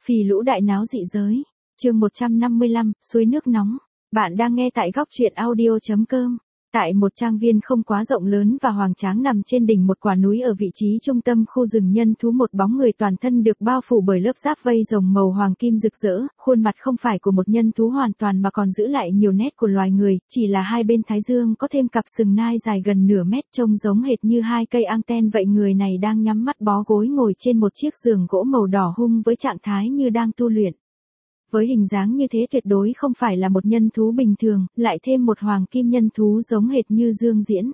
Phì lũ đại náo dị giới. Chương 155, suối nước nóng. Bạn đang nghe tại góc truyện audio.com. Tại một trang viên không quá rộng lớn và hoang tráng nằm trên đỉnh một quả núi ở vị trí trung tâm khu rừng nhân thú, một bóng người toàn thân được bao phủ bởi lớp giáp vây rồng màu hoàng kim rực rỡ, khuôn mặt không phải của một nhân thú hoàn toàn mà còn giữ lại nhiều nét của loài người, chỉ là hai bên thái dương có thêm cặp sừng nai dài gần nửa mét trông giống hệt như hai cây anten vậy. Người này đang nhắm mắt bó gối ngồi trên một chiếc giường gỗ màu đỏ hung với trạng thái như đang tu luyện. Với hình dáng như thế tuyệt đối không phải là một nhân thú bình thường, lại thêm một hoàng kim nhân thú giống hệt như Dương Diễn.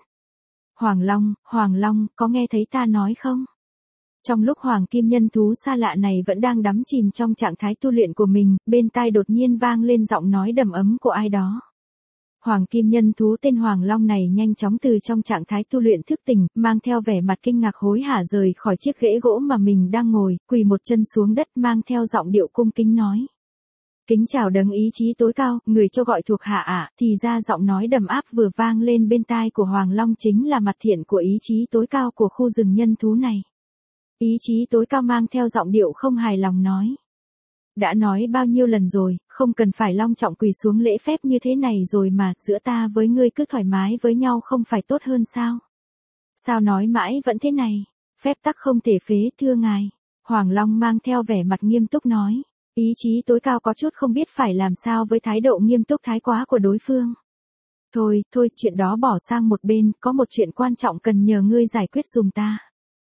Hoàng Long, có nghe thấy ta nói không? Trong lúc hoàng kim nhân thú xa lạ này vẫn đang đắm chìm trong trạng thái tu luyện của mình, bên tai đột nhiên vang lên giọng nói đầm ấm của ai đó. Hoàng kim nhân thú tên Hoàng Long này nhanh chóng từ trong trạng thái tu luyện thức tỉnh, mang theo vẻ mặt kinh ngạc hối hả rời khỏi chiếc ghế gỗ mà mình đang ngồi, quỳ một chân xuống đất mang theo giọng điệu cung kính nói. Kính chào đấng ý chí tối cao, người cho gọi thuộc hạ ạ. Thì ra giọng nói đầm áp vừa vang lên bên tai của Hoàng Long chính là mặt thiện của ý chí tối cao của khu rừng nhân thú này. Ý chí tối cao mang theo giọng điệu không hài lòng nói. Đã nói bao nhiêu lần rồi, không cần phải long trọng quỳ xuống lễ phép như thế này rồi mà, giữa ta với ngươi cứ thoải mái với nhau không phải tốt hơn sao? Sao nói mãi vẫn thế này? Phép tắc không thể phế, thưa ngài. Hoàng Long mang theo vẻ mặt nghiêm túc nói. Ý chí tối cao có chút không biết phải làm sao với thái độ nghiêm túc thái quá của đối phương. Thôi, chuyện đó bỏ sang một bên, có một chuyện quan trọng cần nhờ ngươi giải quyết giùm ta.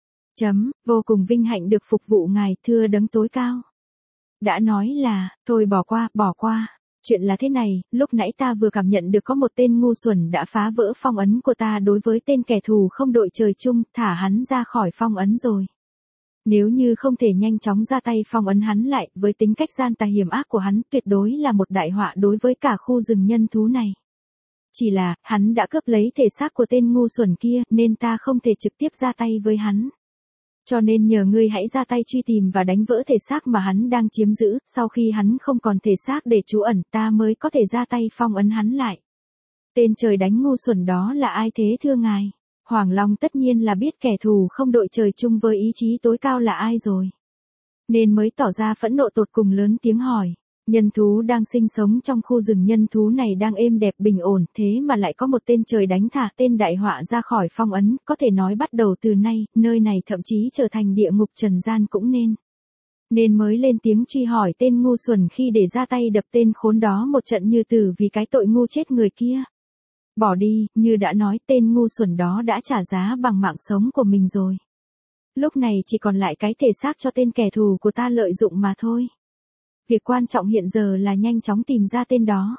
Vô cùng vinh hạnh được phục vụ ngài, thưa đấng tối cao. Đã nói là, thôi bỏ qua. Chuyện là thế này, lúc nãy ta vừa cảm nhận được có một tên ngu xuẩn đã phá vỡ phong ấn của ta đối với tên kẻ thù không đội trời chung, thả hắn ra khỏi phong ấn rồi. Nếu như không thể nhanh chóng ra tay phong ấn hắn lại, với tính cách gian tà hiểm ác của hắn, tuyệt đối là một đại họa đối với cả khu rừng nhân thú này. Chỉ là, hắn đã cướp lấy thể xác của tên ngu xuẩn kia, nên ta không thể trực tiếp ra tay với hắn. Cho nên nhờ ngươi hãy ra tay truy tìm và đánh vỡ thể xác mà hắn đang chiếm giữ, sau khi hắn không còn thể xác để trú ẩn, ta mới có thể ra tay phong ấn hắn lại. Tên trời đánh ngu xuẩn đó là ai thế thưa ngài? Hoàng Long tất nhiên là biết kẻ thù không đội trời chung với ý chí tối cao là ai rồi. Nên mới tỏ ra phẫn nộ tột cùng lớn tiếng hỏi. Nhân thú đang sinh sống trong khu rừng nhân thú này đang êm đẹp bình ổn, thế mà lại có một tên trời đánh thả tên đại họa ra khỏi phong ấn, có thể nói bắt đầu từ nay, nơi này thậm chí trở thành địa ngục trần gian cũng nên. Nên mới lên tiếng truy hỏi tên ngu xuẩn khi để ra tay đập tên khốn đó một trận như tử vì cái tội ngu chết người kia. Bỏ đi, như đã nói tên ngu xuẩn đó đã trả giá bằng mạng sống của mình rồi. Lúc này chỉ còn lại cái thể xác cho tên kẻ thù của ta lợi dụng mà thôi. Việc quan trọng hiện giờ là nhanh chóng tìm ra tên đó.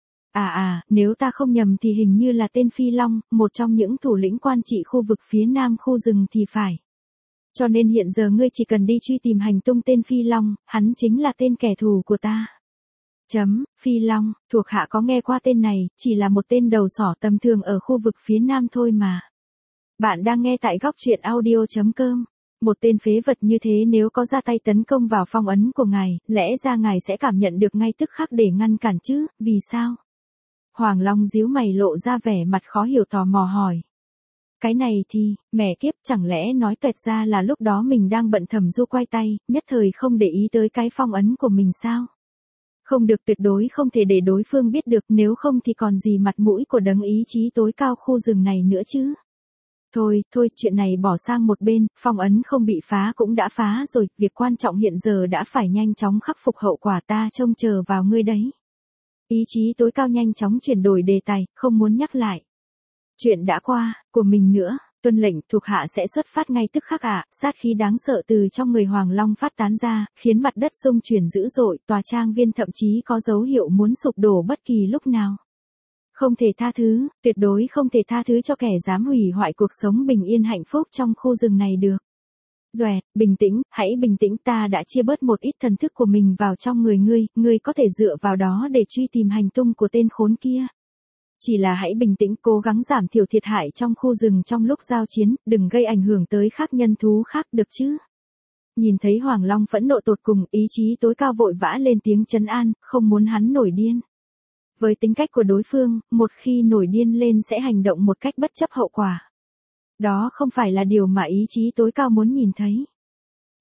Nếu ta không nhầm thì hình như là tên Phi Long, một trong những thủ lĩnh quan trị khu vực phía nam khu rừng thì phải. Cho nên hiện giờ ngươi chỉ cần đi truy tìm hành tung tên Phi Long, hắn chính là tên kẻ thù của ta. Phi Long, thuộc hạ có nghe qua tên này, chỉ là một tên đầu sỏ tầm thường ở khu vực phía nam thôi mà. Bạn đang nghe tại góc truyện audio.com. Một tên phế vật như thế nếu có ra tay tấn công vào phong ấn của ngài, lẽ ra ngài sẽ cảm nhận được ngay tức khắc để ngăn cản chứ, vì sao? Hoàng Long díu mày lộ ra vẻ mặt khó hiểu tò mò hỏi. Cái này thì, mẹ kiếp, chẳng lẽ nói tuẹt ra là lúc đó mình đang bận thầm du quay tay, nhất thời không để ý tới cái phong ấn của mình sao? Không được, tuyệt đối không thể để đối phương biết được, nếu không thì còn gì mặt mũi của đấng ý chí tối cao khu rừng này nữa chứ. Thôi, chuyện này bỏ sang một bên, phong ấn không bị phá cũng đã phá rồi, việc quan trọng hiện giờ đã phải nhanh chóng khắc phục hậu quả, ta trông chờ vào ngươi đấy. Ý chí tối cao nhanh chóng chuyển đổi đề tài, không muốn nhắc lại. Chuyện đã qua, của mình nữa, tuân lệnh, thuộc hạ sẽ xuất phát ngay tức khắc ạ. Sát khí đáng sợ từ trong người Hoàng Long phát tán ra, khiến mặt đất rung chuyển dữ dội, tòa trang viên thậm chí có dấu hiệu muốn sụp đổ bất kỳ lúc nào. Không thể tha thứ, tuyệt đối không thể tha thứ cho kẻ dám hủy hoại cuộc sống bình yên hạnh phúc trong khu rừng này được. Bình tĩnh, hãy bình tĩnh, ta đã chia bớt một ít thần thức của mình vào trong người ngươi có thể dựa vào đó để truy tìm hành tung của tên khốn kia. Chỉ là hãy bình tĩnh, cố gắng giảm thiểu thiệt hại trong khu rừng trong lúc giao chiến, đừng gây ảnh hưởng tới các nhân thú khác được chứ. Nhìn thấy Hoàng Long phẫn nộ tột cùng, ý chí tối cao vội vã lên tiếng trấn an, không muốn hắn nổi điên. Với tính cách của đối phương, một khi nổi điên lên sẽ hành động một cách bất chấp hậu quả. Đó không phải là điều mà ý chí tối cao muốn nhìn thấy.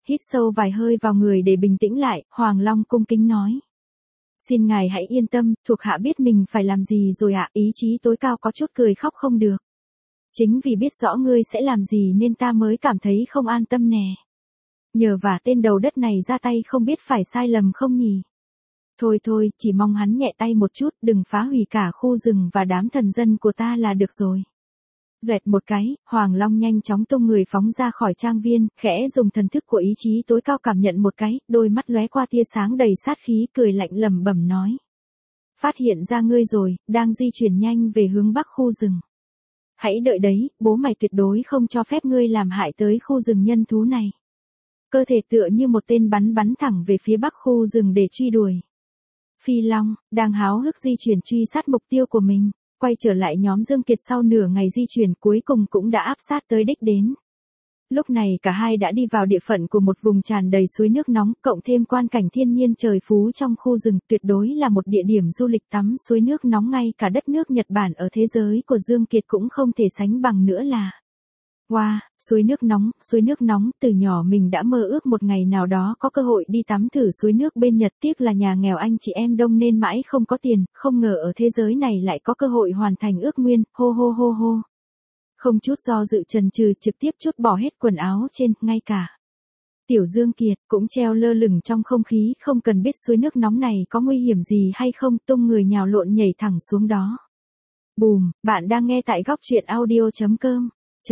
hít sâu vài hơi vào người để bình tĩnh lại, Hoàng Long cung kính nói. Xin ngài hãy yên tâm, thuộc hạ biết mình phải làm gì rồi ạ, ý chí tối cao có chút cười khóc không được. Chính vì biết rõ ngươi sẽ làm gì nên ta mới cảm thấy không an tâm nè. Nhờ vả tên đầu đất này ra tay không biết phải sai lầm không nhỉ. Thôi thôi, chỉ mong hắn nhẹ tay một chút, đừng phá hủy cả khu rừng và đám thần dân của ta là được rồi. Duẹt một cái, Hoàng Long nhanh chóng tung người phóng ra khỏi trang viên, khẽ dùng thần thức của ý chí tối cao cảm nhận một cái, đôi mắt lóe qua tia sáng đầy sát khí, cười lạnh lẩm bẩm nói. Phát hiện ra ngươi rồi, đang di chuyển nhanh về hướng bắc khu rừng. Hãy đợi đấy, bố mày tuyệt đối không cho phép ngươi làm hại tới khu rừng nhân thú này. Cơ thể tựa như một tên bắn thẳng về phía bắc khu rừng để truy đuổi. Phi Long, đang háo hức di chuyển truy sát mục tiêu của mình, quay trở lại nhóm Dương Kiệt sau nửa ngày di chuyển cuối cùng cũng đã áp sát tới đích đến. Lúc này cả hai đã đi vào địa phận của một vùng tràn đầy suối nước nóng, cộng thêm quan cảnh thiên nhiên trời phú trong khu rừng, tuyệt đối là một địa điểm du lịch tắm suối nước nóng ngay cả đất nước Nhật Bản ở thế giới của Dương Kiệt cũng không thể sánh bằng nữa là. Wow, suối nước nóng, từ nhỏ mình đã mơ ước một ngày nào đó có cơ hội đi tắm thử suối nước bên Nhật, tiếc là nhà nghèo anh chị em đông nên mãi không có tiền, không ngờ ở thế giới này lại có cơ hội hoàn thành ước nguyện, hô hô hô hô. Không chút do dự chần chừ trực tiếp trút bỏ hết quần áo trên, ngay cả Tiểu Dương Kiệt cũng treo lơ lửng trong không khí, không cần biết suối nước nóng này có nguy hiểm gì hay không, tung người nhào lộn nhảy thẳng xuống đó. Bùm, bạn đang nghe tại góc truyện audio.com.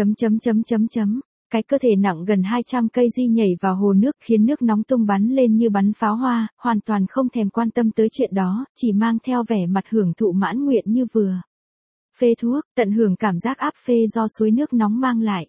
Cái cơ thể nặng gần 200 kg nhảy vào hồ nước khiến nước nóng tung bắn lên như bắn pháo hoa, hoàn toàn không thèm quan tâm tới chuyện đó, chỉ mang theo vẻ mặt hưởng thụ mãn nguyện như vừa phê thuốc, tận hưởng cảm giác áp phê do suối nước nóng mang lại.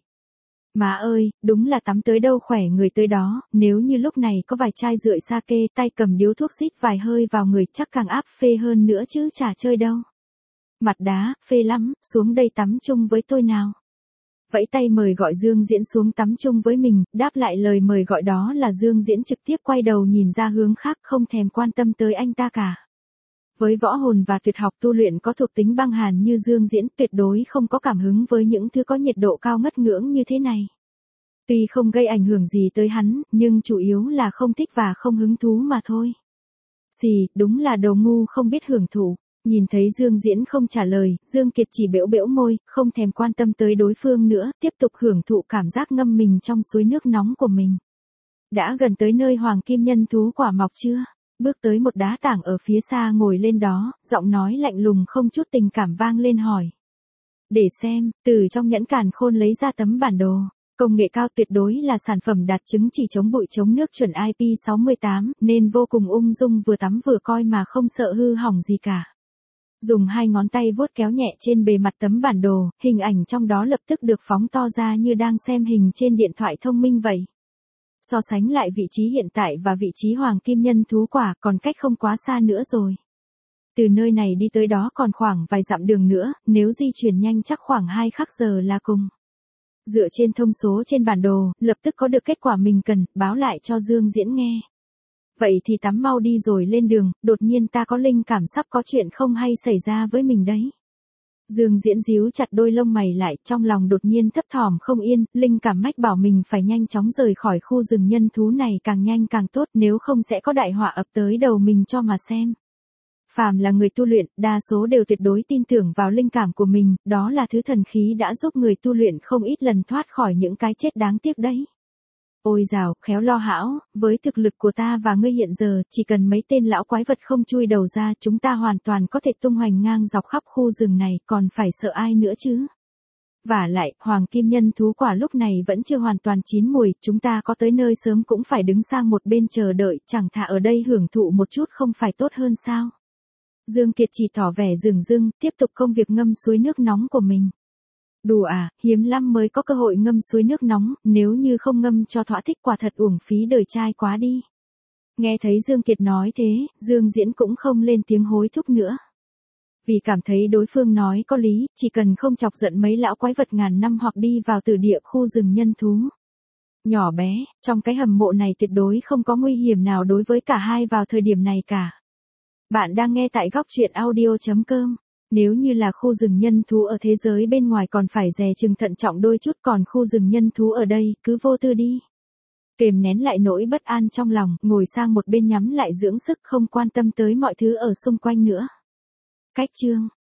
Má ơi, đúng là tắm tới đâu khỏe người tới đó, nếu như lúc này có vài chai rượu sake, tay cầm điếu thuốc rít vài hơi vào người chắc càng áp phê hơn nữa chứ chả chơi đâu. Mặt đá, phê lắm, xuống đây tắm chung với tôi nào. Vẫy tay mời gọi Dương Diễn xuống tắm chung với mình, đáp lại lời mời gọi đó là Dương Diễn trực tiếp quay đầu nhìn ra hướng khác không thèm quan tâm tới anh ta cả. Với võ hồn và tuyệt học tu luyện có thuộc tính băng hàn như Dương Diễn tuyệt đối không có cảm hứng với những thứ có nhiệt độ cao ngất ngưỡng như thế này. Tuy không gây ảnh hưởng gì tới hắn, nhưng chủ yếu là không thích và không hứng thú mà thôi. Xì, đúng là đồ ngu không biết hưởng thụ. Nhìn thấy Dương Diễn không trả lời, Dương Kiệt chỉ bẽo bẽo môi, không thèm quan tâm tới đối phương nữa, tiếp tục hưởng thụ cảm giác ngâm mình trong suối nước nóng của mình. Đã gần tới nơi Hoàng Kim Nhân Thú Quả mọc chưa? Bước tới một đá tảng ở phía xa ngồi lên đó, giọng nói lạnh lùng không chút tình cảm vang lên hỏi. Để xem, từ trong nhẫn càn khôn lấy ra tấm bản đồ. Công nghệ cao tuyệt đối là sản phẩm đạt chứng chỉ chống bụi chống nước chuẩn IP68, nên vô cùng ung dung vừa tắm vừa coi mà không sợ hư hỏng gì cả. Dùng hai ngón tay vuốt kéo nhẹ trên bề mặt tấm bản đồ, hình ảnh trong đó lập tức được phóng to ra như đang xem hình trên điện thoại thông minh vậy. So sánh lại vị trí hiện tại và vị trí Hoàng Kim Nhân Thú Quả còn cách không quá xa nữa rồi. Từ nơi này đi tới đó còn khoảng vài dặm đường nữa, nếu di chuyển nhanh chắc khoảng 2 khắc giờ là cùng. Dựa trên thông số trên bản đồ, lập tức có được kết quả mình cần, báo lại cho Dương Diễn nghe. Vậy thì tắm mau đi rồi lên đường, đột nhiên ta có linh cảm sắp có chuyện không hay xảy ra với mình đấy. Dương Diễn díu chặt đôi lông mày lại, trong lòng đột nhiên thấp thỏm không yên, linh cảm mách bảo mình phải nhanh chóng rời khỏi khu rừng nhân thú này càng nhanh càng tốt, nếu không sẽ có đại họa ập tới đầu mình cho mà xem. Phàm là người tu luyện, đa số đều tuyệt đối tin tưởng vào linh cảm của mình, đó là thứ thần khí đã giúp người tu luyện không ít lần thoát khỏi những cái chết đáng tiếc đấy. Ôi dào, khéo lo hão, với thực lực của ta và ngươi hiện giờ, chỉ cần mấy tên lão quái vật không chui đầu ra, chúng ta hoàn toàn có thể tung hoành ngang dọc khắp khu rừng này, còn phải sợ ai nữa chứ. Vả lại, Hoàng Kim Nhân Thú Quả lúc này vẫn chưa hoàn toàn chín mùi, chúng ta có tới nơi sớm cũng phải đứng sang một bên chờ đợi, chẳng thà ở đây hưởng thụ một chút không phải tốt hơn sao. Dương Kiệt chỉ tỏ vẻ dửng dưng, tiếp tục công việc ngâm suối nước nóng của mình. Đùa à, hiếm lắm mới có cơ hội ngâm suối nước nóng, nếu như không ngâm cho thỏa thích quả thật uổng phí đời trai quá đi. Nghe thấy Dương Kiệt nói thế, Dương Diễn cũng không lên tiếng hối thúc nữa. Vì cảm thấy đối phương nói có lý, chỉ cần không chọc giận mấy lão quái vật ngàn năm hoặc đi vào tử địa khu rừng nhân thú. Nhỏ bé, trong cái hầm mộ này tuyệt đối không có nguy hiểm nào đối với cả hai vào thời điểm này cả. Bạn đang nghe tại góc truyện audio.com. Nếu như là khu rừng nhân thú ở thế giới bên ngoài còn phải dè chừng thận trọng đôi chút, còn khu rừng nhân thú ở đây, cứ vô tư đi. kềm nén lại nỗi bất an trong lòng, ngồi sang một bên nhắm lại dưỡng sức không quan tâm tới mọi thứ ở xung quanh nữa. Cách chương